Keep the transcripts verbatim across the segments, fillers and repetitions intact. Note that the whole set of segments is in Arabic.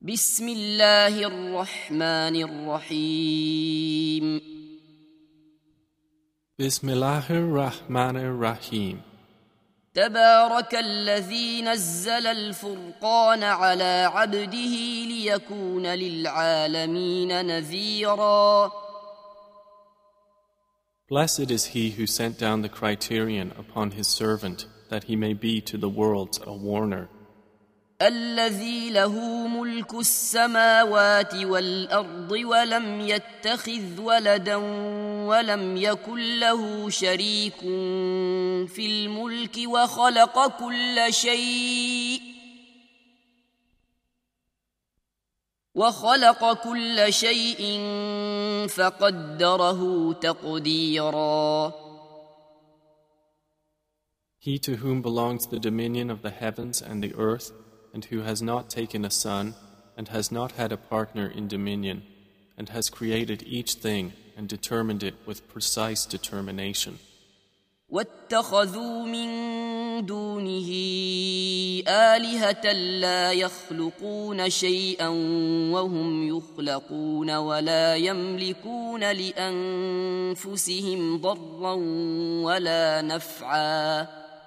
بسم الله الرحمن الرحيم بسم الله الرحمن الرحيم تبارك الذي نزل الفرقان على عبده ليكون للعالمين نذيرا. Blessed is he who sent down the criterion upon his servant, that he may be to the worlds a warner. الذي له ملك السماوات والأرض ولم يتخذ ولدا ولم يكن له شريك في الملك وخلق كل شيء وخلق كل شيء فقدره تقديرا. He to whom belongs the dominion of the heavens and the earth, and who has not taken a son, and has not had a partner in dominion, and has created each thing and determined it with precise determination. واتخذوا من دونه آلهة لا يخلقون شيئا وهم يخلقون ولا يملكون لأنفسهم ضرا ولا نفعا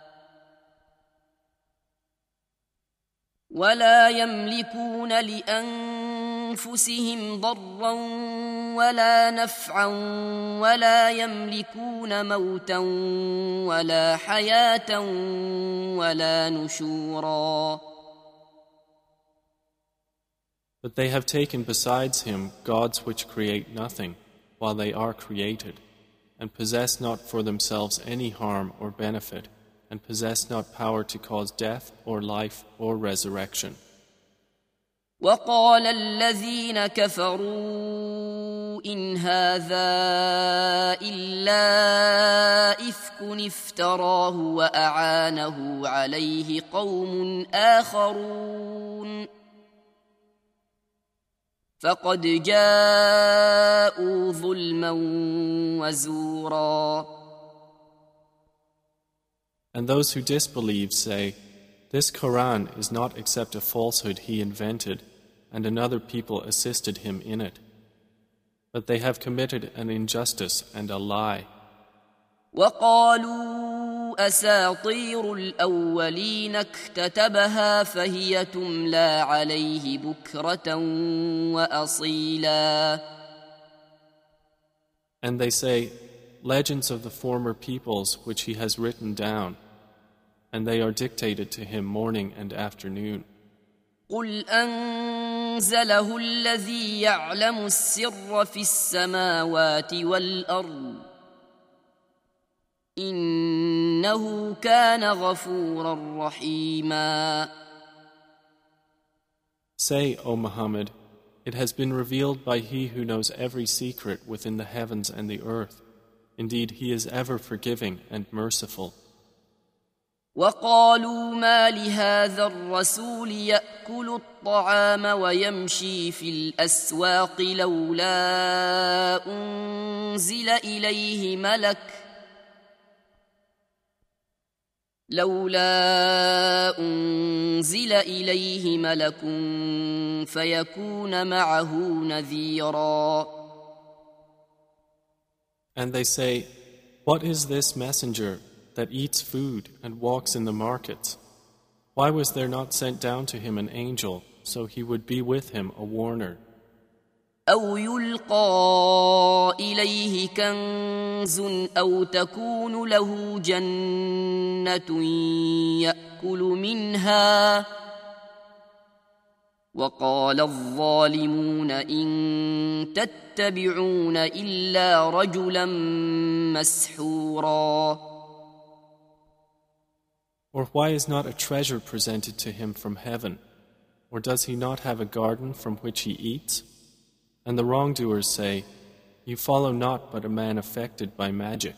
ولا يملكون لأنفسهم ضرا ولا نفعا ولا يملكون موتا ولا حياة ولا نشورا. But they have taken besides him gods which create nothing, while they are created, and possess not for themselves any harm or benefit, and possess not power to cause death or life or resurrection. وقال الذين كفروا إن هذا إلا إفك افتراه وأعانه عليه قوم آخرون فقد جاءوا ظلما وزورا. And those who disbelieve say, this Quran is not except a falsehood he invented, and another people assisted him in it. But they have committed an injustice and a lie. وقالوا أساطير الأولين اكتتبها فهي تملى عليه بكرة وأصيلا. And they say, legends of the former peoples which he has written down, and they are dictated to him morning and afternoon. قل أنزله الذي يعلم السر في السماوات والأرض إنه كان غفورا رحيما. Say, O Muhammad, it has been revealed by he who knows every secret within the heavens and the earth. Indeed, he is ever forgiving and merciful. وقالوا ما لهذا الرسول يأكل الطعام ويمشي في الأسواق لولا أنزل إليه ملك لولا أنزل إليه ملك فيكون معه نذيرا. And they say, what is this messenger that eats food and walks in the markets? Why was there not sent down to him an angel, so he would be with him a warner? أو يلقى إليه كنز أو تكون له جنة يأكل منها وقال الظالمون إن تتبعون إلا رجلا مسحورا. Or why is not a treasure presented to him from heaven? Or does he not have a garden from which he eats? And the wrongdoers say, you follow not but a man affected by magic.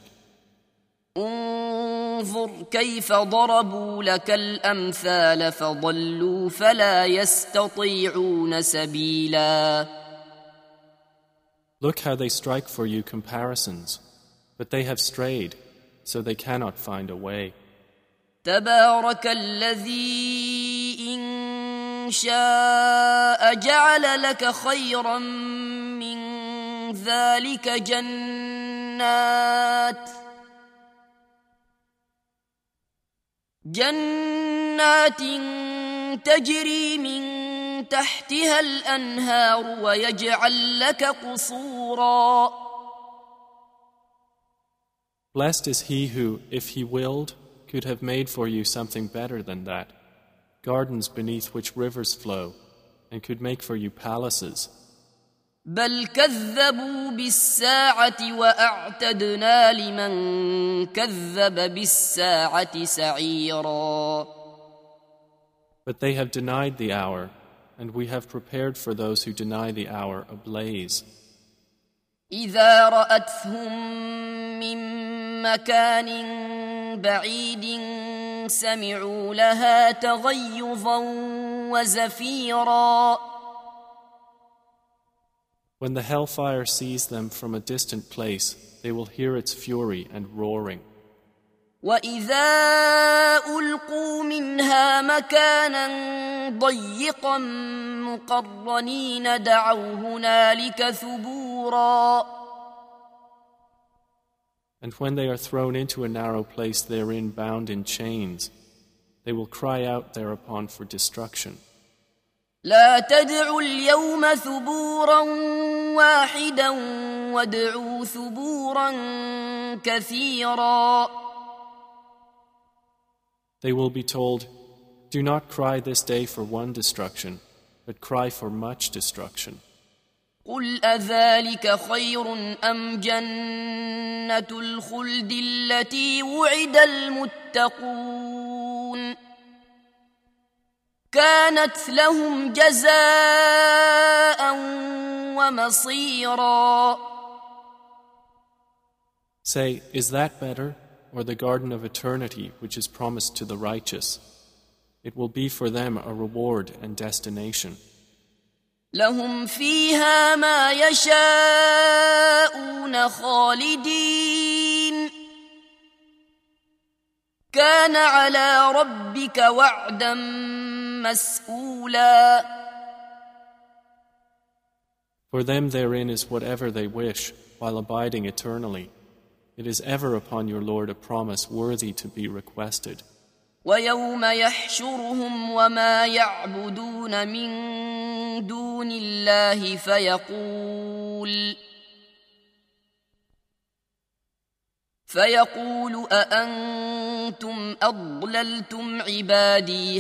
انظر كيف ضربوا لك الأمثال فضلوا فلا يستطيعون سبيلا. Look how they strike for you comparisons, but they have strayed, so they cannot find a way. تبارك الذي إن شاء جعل لك خيرا من ذلك جنات جنات تجري من تحتها الأنهار ويجعل لك قصورا. Blessed is he who, if he willed, could have made for you something better than that, gardens beneath which rivers flow, and could make for you palaces. بل كذبوا بالساعة وأعتدنا لمن كذب بالساعة سعيرا. But they have denied the hour, and we have prepared for those who deny the hour a blaze. إذا رأتهم من مكان بعيد سمعوا لها تغيظا وزفيرا. When the hellfire sees them from a distant place, they will hear its fury and roaring. وَإِذَا أُلْقُوا مِنْهَا مَكَانًا ضَيِّقًا مُقَرَّنِينَ دَعَوْا هُنَالِكَ ثُبُورًا. And when they are thrown into a narrow place therein bound in chains, they will cry out thereupon for destruction. لا تدعوا اليوم ثبورا واحدا وادعوا ثبورا كثيرا. They will be told, do not cry this day for one destruction, but cry for much destruction. قل أذلك خير أم جنة الخلد التي وعد المتقون كانت لهم جزاء ومصيرا. Say, is that better, or the garden of eternity which is promised to the righteous? It will be for them a reward and destination. لهم فيها ما يشاءون خالدين كان على ربك وعدا مسئولا. For them therein is whatever they wish, while abiding eternally. It is ever upon your Lord a promise worthy to be requested. ويوم يحشرهم وما يعبدون من دون الله فيقول فيقول أأنتم أضللتم عبادي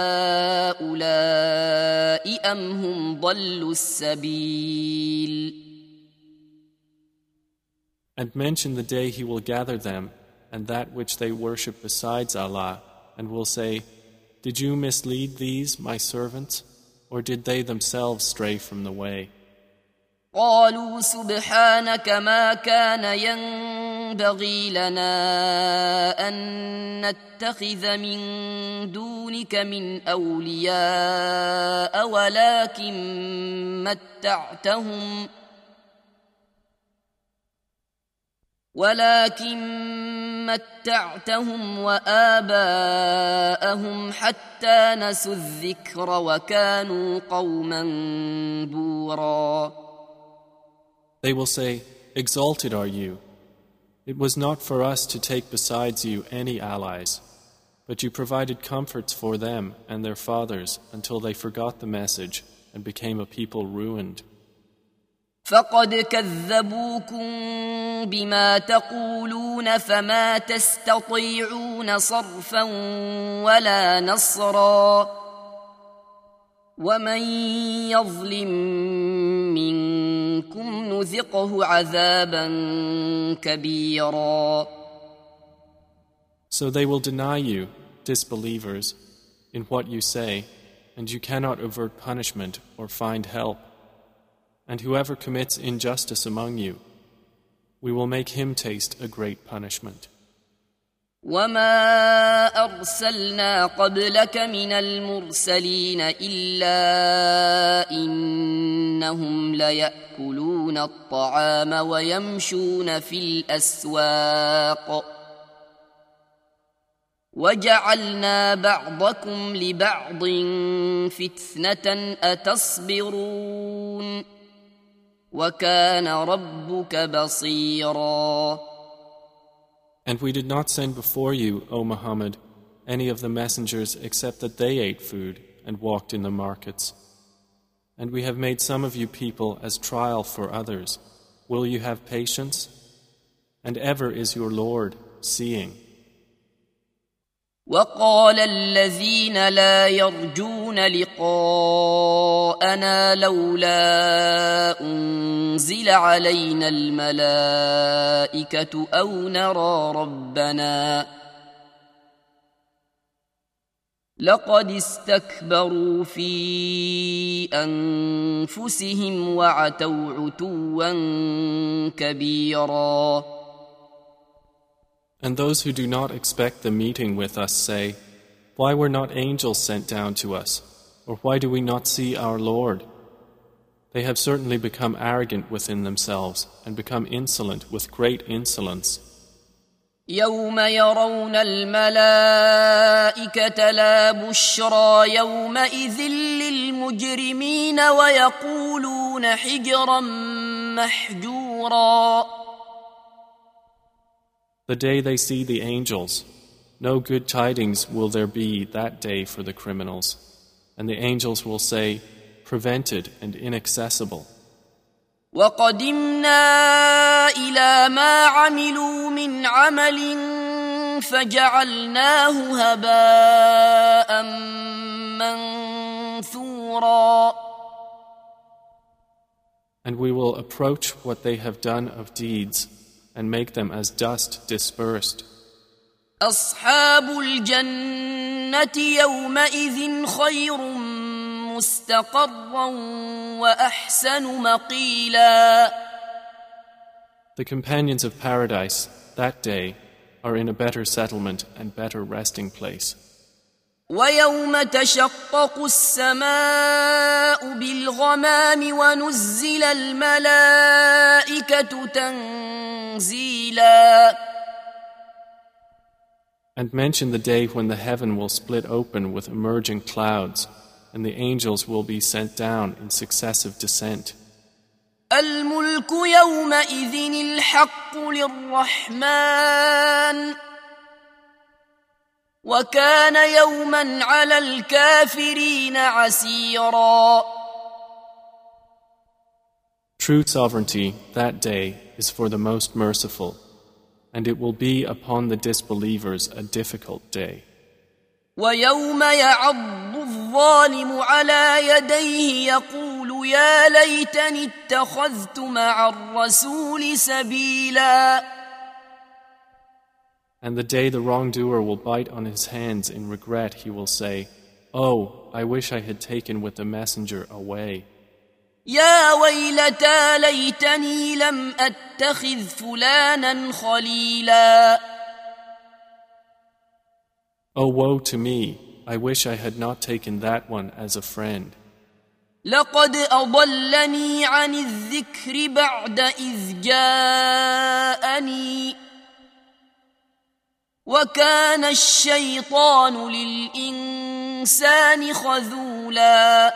هؤلاء أم هم ضلوا السبيل. And mention the day he will gather them and that which they worship besides Allah, and will say, did you mislead these, my servants, or did they themselves stray from the way? قالوا سبحانك ما كان ينبغي لنا أن نتخذ من دونك من أولياء ولكن متعتهم ولكن متعتهم وآباءهم حتى نسوا الذكر وكانوا قوما بورا. They will say, exalted are you. It was not for us to take besides you any allies, but you provided comforts for them and their fathers until they forgot the message and became a people ruined. فقد كذبوكم بما تقولون فما تستطيعون صرفا ولا نصرا ومن يظلم منكم نذقه عذابا كبيرا. So they will deny you, disbelievers, in what you say, and you cannot avert punishment or find help. And whoever commits injustice among you, we will make him taste a great punishment. وما أرسلنا قبلك من المرسلين إلا إنهم ليأكلون الطعام ويمشون في الأسواق وجعلنا بعضكم لبعض فتنة أتصبرون وكان ربك بصيرا. And we did not send before you, O Muhammad, any of the messengers except that they ate food and walked in the markets. And we have made some of you people as trial for others. Will you have patience? And ever is your Lord seeing. وقال الذين لا يرجون لقاءنا لولا أنزل علينا الملائكة أو نرى ربنا لقد استكبروا في أنفسهم وعتوا عتوا كبيرا. And those who do not expect the meeting with us say, why were not angels sent down to us? Or why do we not see our Lord? They have certainly become arrogant within themselves and become insolent with great insolence. يوم يرون الملائكة لا بشرى يومئذ للمجرمين ويقولون حجرا محجورا. The day they see the angels, no good tidings will there be that day for the criminals. And the angels will say, prevented and inaccessible. وَقَدِمْنَا إِلَى مَا عَمِلُوا مِنْ عَمَلٍ فَجَعَلْنَاهُ هَبَاءً مَنْثُورًا. And we will approach what they have done of deeds and make them as dust dispersed. أصحاب الجنة يومئذ خير مستقرا وأحسن مقيلا. The companions of paradise that day are in a better settlement and better resting place. ويوم تشقق السماء بالغمام ونزل الملائكة تنزيلا. And mention the day when the heaven will split open with emerging clouds, and the angels will be sent down in successive descent. الملك يومئذ الحق للرحمن وكان يوما على الكافرين عسيرا. True sovereignty that day is for the most merciful, and it will be upon the disbelievers a difficult day. ويوم يعض الظالم على يديه يقول يا ليتني اتخذت مع الرسول سبيلا. And the day the wrongdoer will bite on his hands in regret, he will say, oh, I wish I had taken with the messenger away. يا ويلتى ليتني لم أتخذ فلانا خليلا. Oh, woe to me! I wish I had not taken that one as a friend. لقد أضلني عن الذكر بعد إذ جاءني وكان الشيطان للإنسان خذولا.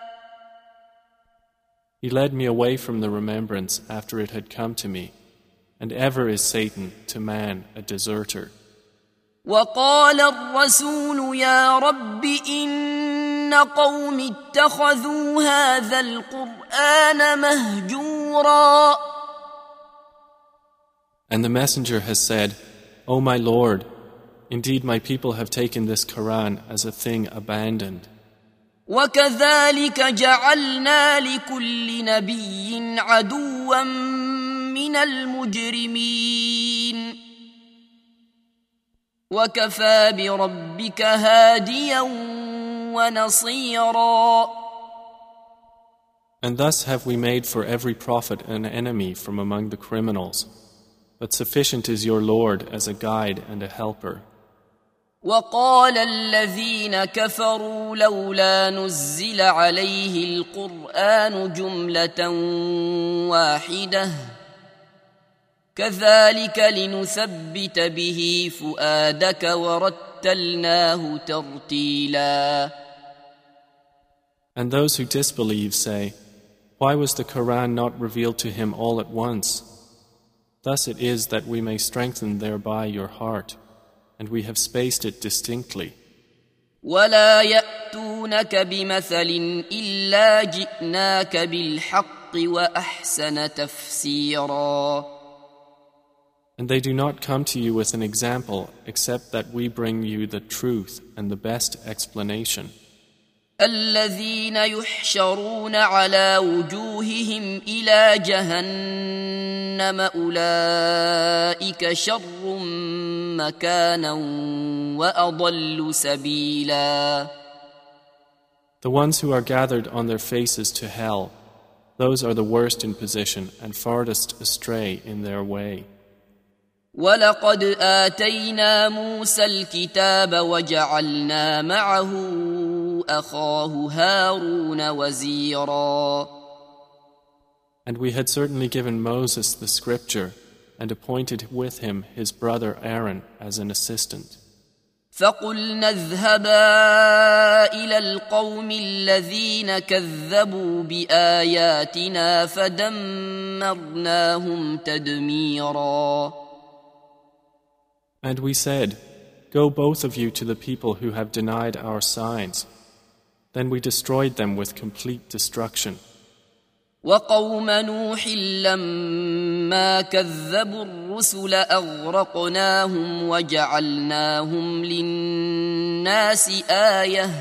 He led me away from the remembrance after it had come to me, and ever is Satan to man a deserter. وقال الرسول يا رب إن قوم اتخذوا هذا القرآن مهجورا. And the messenger has said, O my Lord, indeed my people have taken this Quran as a thing abandoned. وكذلك جعلنا لكل نبي عدوا من المجرمين وكفى بربك هاديا ونصيرا. And thus have we made for every prophet an enemy from among the criminals. But sufficient is your Lord as a guide and a helper. وقال الذين كفروا لولا نزل عليه القرآن جملة واحدة كذلك لنثبت به فؤادك ورتله وَرَتَّلْنَاهُ تَرْتِيلًا. And those who disbelieve say, why was the Quran not revealed to him all at once? Thus it is that we may strengthen thereby your heart, and we have spaced it distinctly. وَلَا يَأْتُونَكَ بِمَثَلٍ إِلَّا جِئْنَاكَ بِالْحَقِّ وَأَحْسَنَ تَفْسِيرًا. And they do not come to you with an example except that we bring you the truth and the best explanation. الذين يحشرون على وجوههم إلى جهنم أولئك شر مكانا وأضل سبيلا. The ones who are gathered on their faces to hell, those are the worst in position and farthest astray in their way. وَلَقَدْ آتَيْنَا مُوسَى الْكِتَابَ وَجَعَلْنَا مَعَهُ أَخَاهُ هَارُونَ وَزِيرًا. And we had certainly given Moses the scripture and appointed with him his brother Aaron as an assistant. فَقُلْنَا اذْهَبَا إِلَى الْقَوْمِ الَّذِينَ كَذَّبُوا بِآيَاتِنَا فَدَمَّرْنَاهُمْ تَدْمِيرًا. And we said, go both of you to the people who have denied our signs. Then we destroyed them with complete destruction. وَقَوْمَ نُوحٍ لَمَّا كَذَّبُوا الرُّسُلَ أَغْرَقْنَاهُمْ وَجَعَلْنَاهُمْ لِلنَّاسِ آيَةً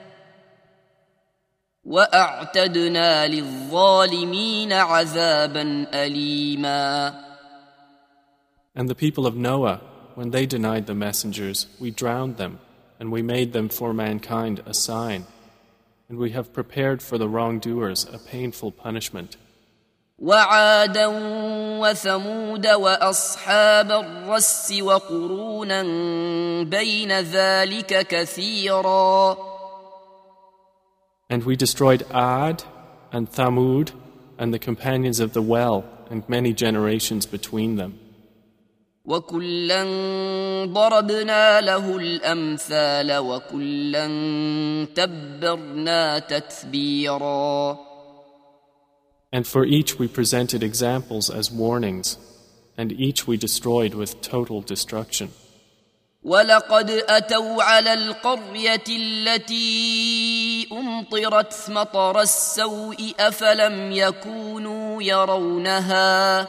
وَأَعْتَدْنَا لِلظَّالِمِينَ عَذَابًا أَلِيمًا. And the people of Noah, when they denied the messengers, we drowned them, and we made them for mankind a sign. And we have prepared for the wrongdoers a painful punishment. وَعَادًا وَثَمُودَ وَأَصْحَابَ الرَّسِّ وَقُرُونًا بَيْنَ ذَلِكَ كَثِيرًا. And we destroyed Ad and Thamud and the companions of the well and many generations between them. وَكُلًّا ضَرَبْنَا لَهُ الْأَمْثَالَ وَكُلًّا تَبَّرْنَا تَتْبِيرًا. And for each we presented examples as warnings, and each we destroyed with total destruction. وَلَقَدْ أَتَوْا عَلَى الْقَرْيَةِ الَّتِي أُمْطِرَتْ مَطَرَ السَّوْءِ أَفَلَمْ يَكُونُوا يَرَوْنَهَا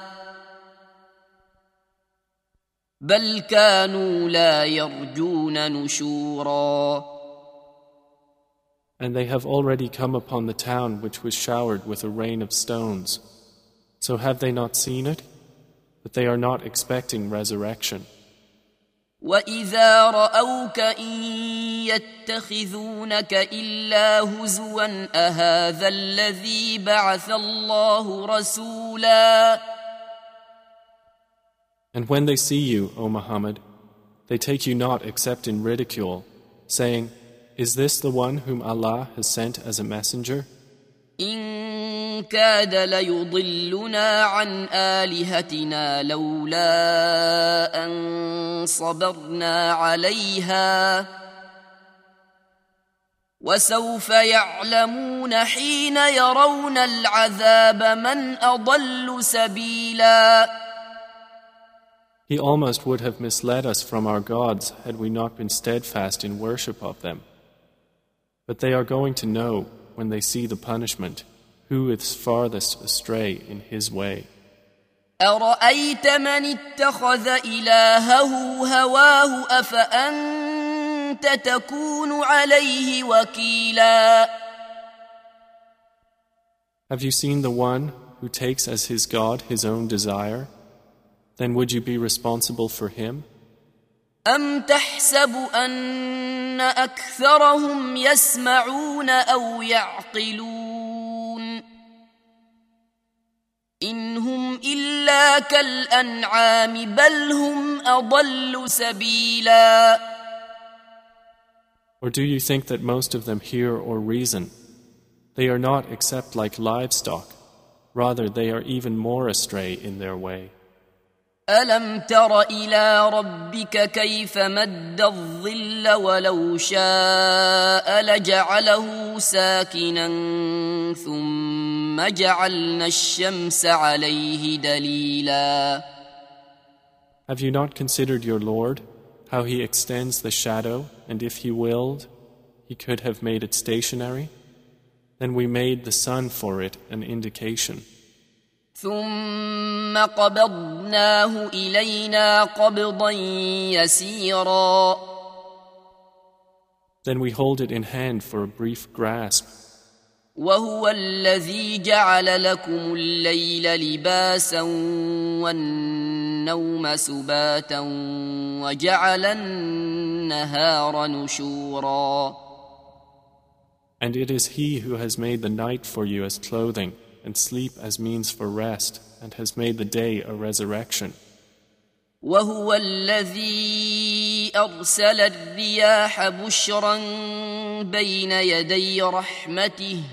بل كانوا لا يرجون نشورا. And they have already come upon the town which was showered with a rain of stones. So have they not seen it? But they are not expecting resurrection. وَإِذَا رَأَوْكَ إِن يَتَّخِذُونَكَ إِلَّا هُزُوًا أَهَذَا الَّذِي بَعَثَ اللَّهُ رَسُولًا. And when they see you, O Muhammad, they take you not except in ridicule, saying, is this the one whom Allah has sent as a messenger? إِن كَادَ لَيُضِلُّنَا عَنْ آلِهَتِنَا لَوْلَا أَن صَبَرْنَا عَلَيْهَا وَسَوْفَ يَعْلَمُونَ حِينَ يَرَوْنَ الْعَذَابَ مَنْ أَضَلُّ سَبِيلًا. He almost would have misled us from our gods had we not been steadfast in worship of them. But they are going to know, when they see the punishment, who is farthest astray in his way. أَرَأَيْتَ مَنِ اتَّخَذَ إِلَهَهُ هَوَاهُ أَفَأَنْتَ تَكُونُ عَلَيْهِ وَكِيلًا. Have you seen the one who takes as his God his own desire? Then would you be responsible for him? أَمْ تَحْسَبُ أَنَّ أَكْثَرَهُمْ يَسْمَعُونَ أَوْ يَعْقِلُونَ إِنْ هُمْ إِلَّا كَالْأَنْعَامِ بَلْ هُمْ أَضَلُّ سَبِيلًا. Or do you think that most of them hear or reason? They are not except like livestock. Rather, they are even more astray in their way. ألم تر إلى ربك كيف مد الظل ولو شاء لجعله ساكنا ثم جعلنا الشمس عليه دليلا. Have you not considered your Lord, how he extends the shadow, and if he willed, he could have made it stationary? Then we made the sun for it an indication. ثم قبضناه إلينا قبضا يسيرا. Then we hold it in hand for a brief grasp. وهو الذي جعل لكم الليل لباسا والنوم سباتا وجعل النهار نشورا. And it is he who has made the night for you as clothing and sleep as means for rest, and has made the day a resurrection. وهو الذي أرسل الرياح بشرا بين يدي رحمته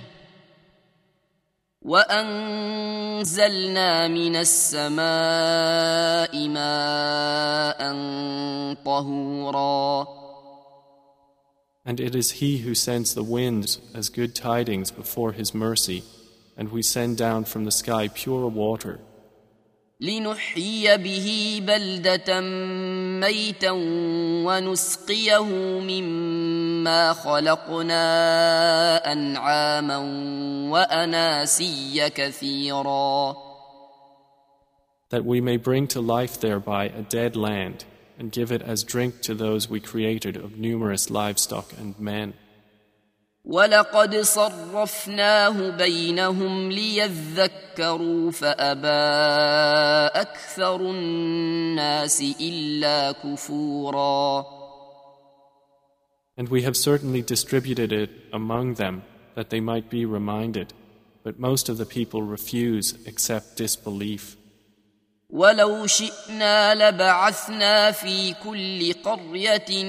وأنزلنا من السماء ماء طهورا. And it is he who sends the winds as good tidings before his mercy, and we send down from the sky pure water. لنحيي به بلدة ميتا ونسقيه مما خلقنا أنعاما وأناسيا كثيرا. That we may bring to life thereby a dead land, and give it as drink to those we created of numerous livestock and men. ولقد صرفناه بينهم ليذكروا فأبى أكثر الناس إلا كفورا. And we have certainly distributed it among them that they might be reminded, but most of the people refuse except disbelief. ولو شئنا لبعثنا في كل قرية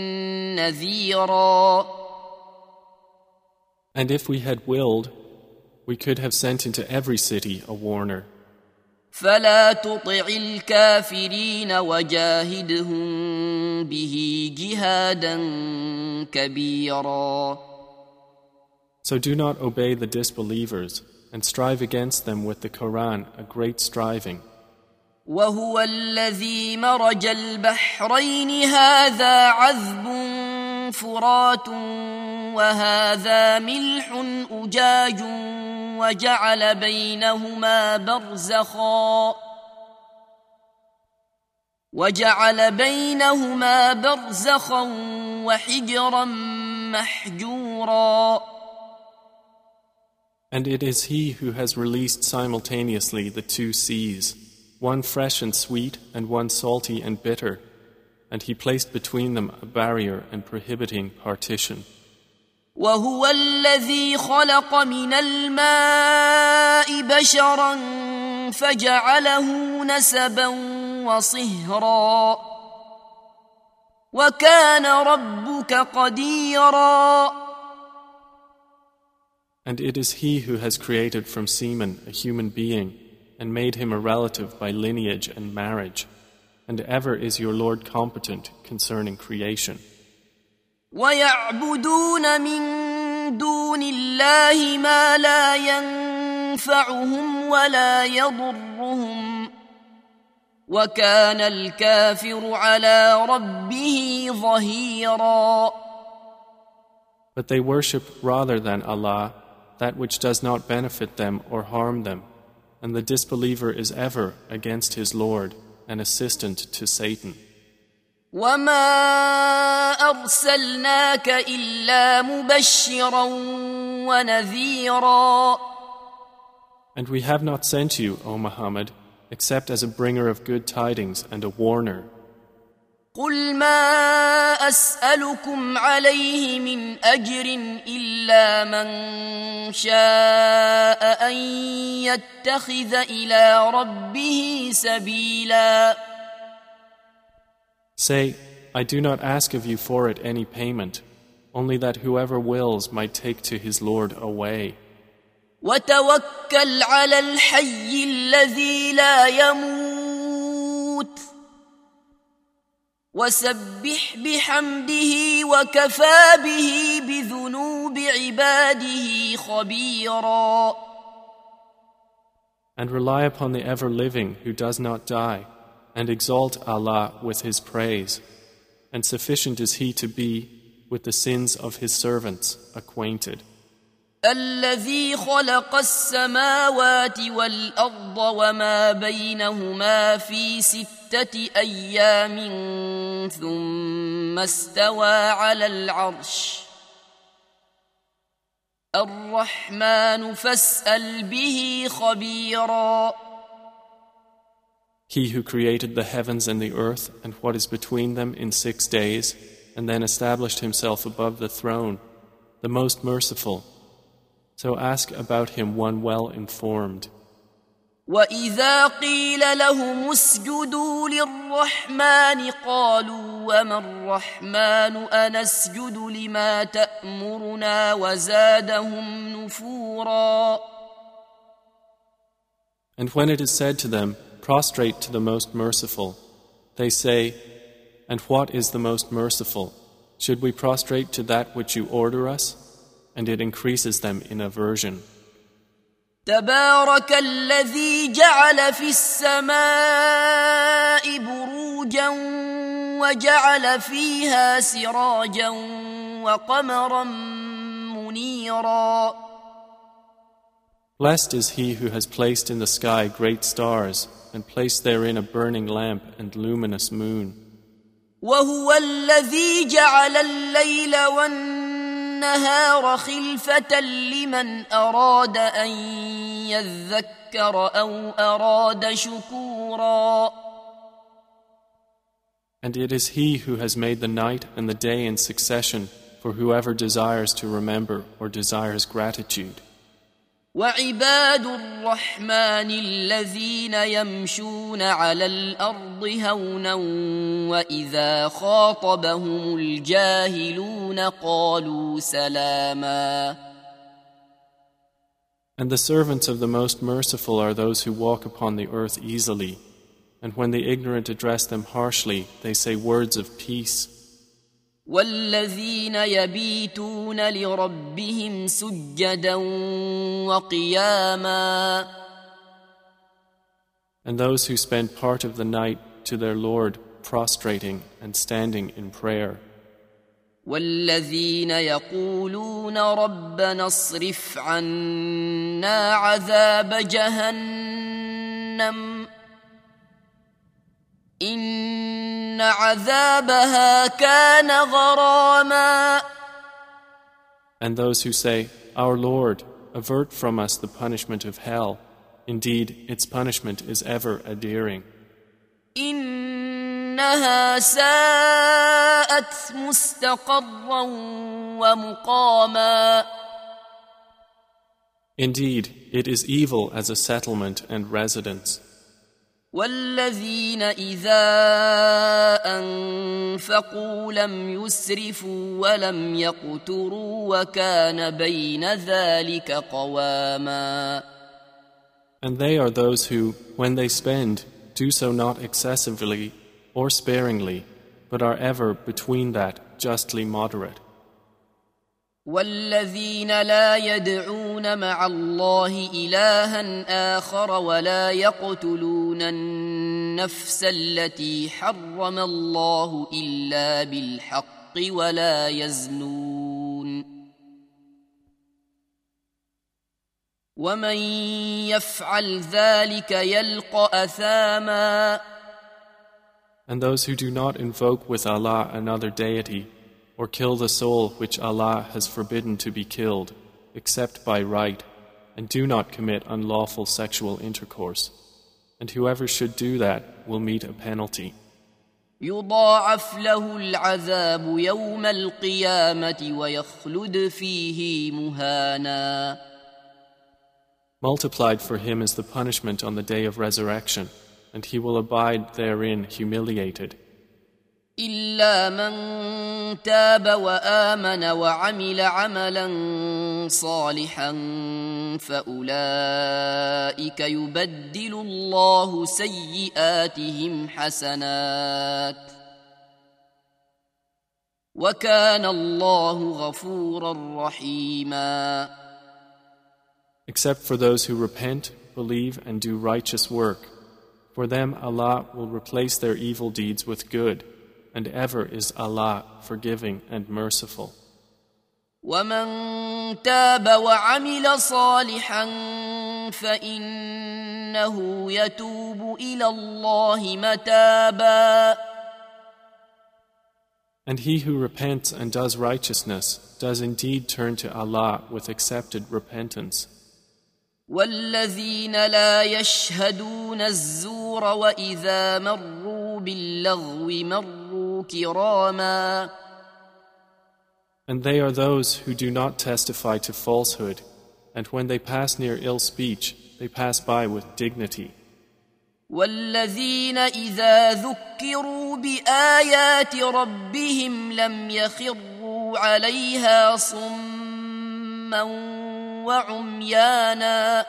نذيرا. And if we had willed, we could have sent into every city a warner. فلا تطع الكافرين وجاهدهم به جهادا كبيرا. So do not obey the disbelievers, and strive against them with the Quran a great striving. وهو الذي مرج البحرين هذا عذب فرات وهذا ملح أجاج وجعل بينهما برزخا وجعل بينهما برزخا وحجرا محجورا. And it is he who has released simultaneously the two seas, one fresh and sweet and one salty and bitter, and he placed between them a barrier and prohibiting partition. وهو الذي خلق من الماء بشرا فجعله نسبا وصهرا وكان ربك قديرا. And it is he who has created from semen a human being and made him a relative by lineage and marriage, and ever is your Lord competent concerning creation. ويعبدون من دون الله ما لا ينفعهم ولا يضرهم وكان الكافر على ربه ظهيرا. But they worship rather than Allah that which does not benefit them or harm them, and the disbeliever is ever against his Lord, an assistant to Satan. وما أرسلناك إلا مبشرا ونذيرا. And we have not sent you, O Muhammad, except as a bringer of good tidings and a warner. قل ما أسألكم عليه من أجر إلا من شاء أن يتخذ إلى ربه سبيلا. Say, I do not ask of you for it any payment, only that whoever wills might take to his Lord a way. وتوكل على الحي الذي لا يموت القوت وسبح بحمده وكفى به بذنوب عباده خبيرا. And rely upon the ever-living who does not die, and exalt Allah with His praise, and sufficient is He to be with the sins of His servants acquainted. الذي خلق السماوات والأرض وما بينهما في ستة أيام ثم استوى على العرش الرحمن فاسأل به خبيرا. He who created the heavens and the earth and what is between them in six days, and then established Himself above the throne, the most merciful. So ask about Him one well informed. وَإِذَا قِيلَ لَهُمُ اسْجُدُوا لِلرَّحْمَنِ قَالُوا وَمَا الرَّحْمَنُ أَنَسْجُدُ لِمَا تَأْمُرُنَا وَزَادَهُمْ نُفُورًا. And when it is said to them, prostrate to the most merciful, they say, and what is the most merciful? Should we prostrate to that which you order us? And it increases them in aversion. تبارك الذي جعل في السماء بروجا وجعل فيها سراجا وقمرا منيرا. Blessed is he who has placed in the sky great stars and placed therein a burning lamp and luminous moon. وهو الذي جعل الليل والنهار خلفة لمن أراد أن يذكر أو أراد شكورا. And it is he who has made the night and the day in succession for whoever desires to remember or desires gratitude. وعباد الرحمن الذين يمشون على الأرض هونا وإذا خاطبهم الجاهلون قالوا سلاما. And the servants of the Most Merciful are those who walk upon the earth easily, and when the ignorant address them harshly, they say words of peace. والذين يبيتون لربهم سجدا وقياما. And those who spend part of the night to their Lord prostrating and standing in prayer. والذين يقولون ربنا اصرف عنا عذاب جهنم إن عذابها كان غراما. And those who say, Our Lord, avert from us the punishment of hell. Indeed, its punishment is ever adhering. إنها ساءت مستقرا ومقاما. Indeed, it is evil as a settlement and residence. والذين إذا أنفقوا لم يسرفوا ولم يقتروا وكان بين ذلك قواما. And they are those who, when they spend, do so not excessively or sparingly, but are ever between that justly moderate. والذين لا يدعون مع الله إلها آخر ولا يقتلون النفس التي حرم الله إلا بالحق ولا يزنون ومن يفعل ذلك يلقى أثاما. And those who do not invoke with Allah another deity, or kill the soul which Allah has forbidden to be killed, except by right, and do not commit unlawful sexual intercourse. And whoever should do that will meet a penalty. يضاعف له العذاب يوم القيامة ويخلد فيه مهانا. Multiplied for him is the punishment on the day of resurrection, and he will abide therein humiliated. إلا من تاب وآمن وعمل عملا صالحا فأولئك يبدل الله سيئاتهم حسنات وكان الله غفورا رحيما. Except for those who repent, believe, and do righteous work. For them Allah will replace their evil deeds with good, and ever is Allah forgiving and merciful. ومن تاب وعمل صالحا فإنه يتوب إلى الله متابا. And he who repents and does righteousness does indeed turn to Allah with accepted repentance. والذين لا يشهدون الزور وإذا مروا باللغو مروا كراما. And they are those who do not testify to falsehood, and when they pass near ill speech, they pass by with dignity. والذين إذا ذكروا بآيات ربهم لم يخروا عليها صما وعميانا.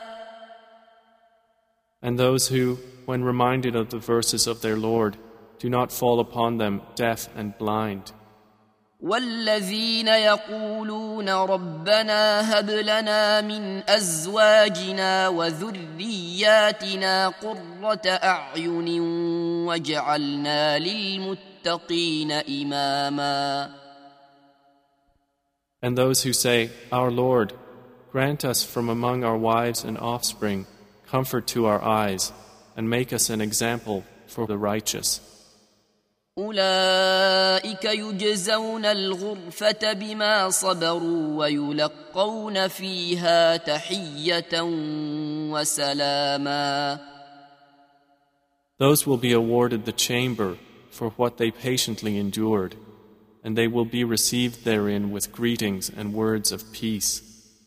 And those who, when reminded of the verses of their Lord, do not fall upon them deaf and blind. والذين يقولون ربنا هب لنا من أزواجنا وذرياتنا قرة أعين واجعلنا للمتقين إماما. And those who say, Our Lord, grant us from among our wives and offspring comfort to our eyes, and make us an example for the righteous. أولئك يجزون الغرفة بما صبروا ويلقون فيها تحية وسلاما. Those will be awarded the chamber for what they patiently endured, and they will be received therein with greetings and words of peace.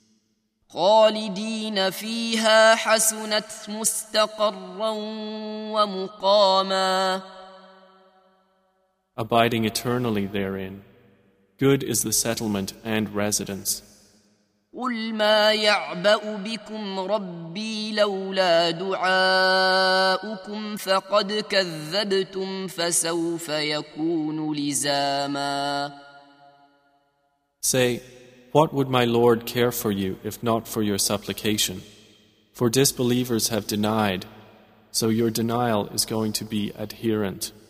خالدين فيها حسنت مستقرا ومقاما. Abiding eternally therein. Good is the settlement and residence. قل ما يعبأ بكم ربي لولا دعاؤكم فقد كذبتم فسوف يكون لزاما. Say, what would my Lord care for you if not for your supplication? For disbelievers have denied, so your denial is going to be adherent.